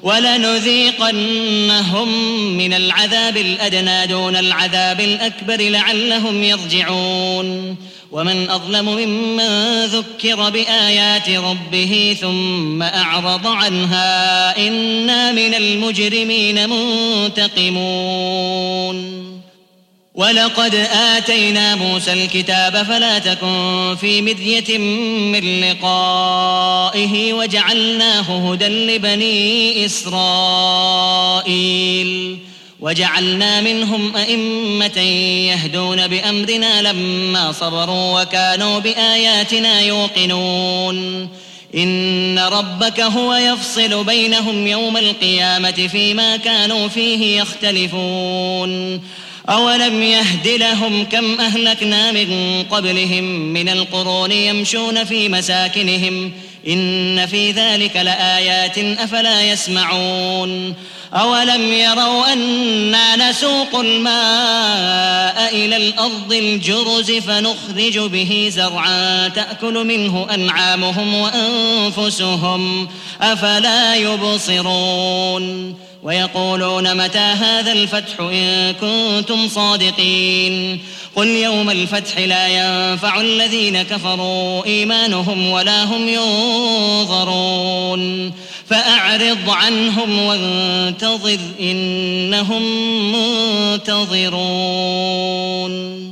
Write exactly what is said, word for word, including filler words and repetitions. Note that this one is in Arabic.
ولنذيقنهم من العذاب الأدنى دون العذاب الأكبر لعلهم يرجعون ومن أظلم ممن ذكر بآيات ربه ثم أعرض عنها إنا من المجرمين منتقمون ولقد آتينا موسى الكتاب فلا تكن في مرية من لقائه وجعلناه هدى لبني إسرائيل وجعلنا منهم أئمة يهدون بأمرنا لما صبروا وكانوا بآياتنا يوقنون إن ربك هو يفصل بينهم يوم القيامة فيما كانوا فيه يختلفون أولم يهد لهم كم أهلكنا من قبلهم من القرون يمشون في مساكنهم إن في ذلك لآيات أفلا يسمعون أولم يروا أنا نسوق الماء إلى الأرض الجرز فنخرج به زرعا تأكل منه أنعامهم وأنفسهم أفلا يبصرون ويقولون متى هذا الفتح إن كنتم صادقين قل يوم الفتح لا ينفع الذين كفروا إيمانهم ولا هم ينظرون فأعرض عنهم وانتظر إنهم منتظرون.